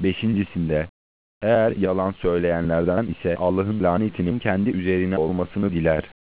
Beşincisinde, eğer yalan söyleyenlerden ise Allah'ın lanetinin kendi üzerine olmasını diler.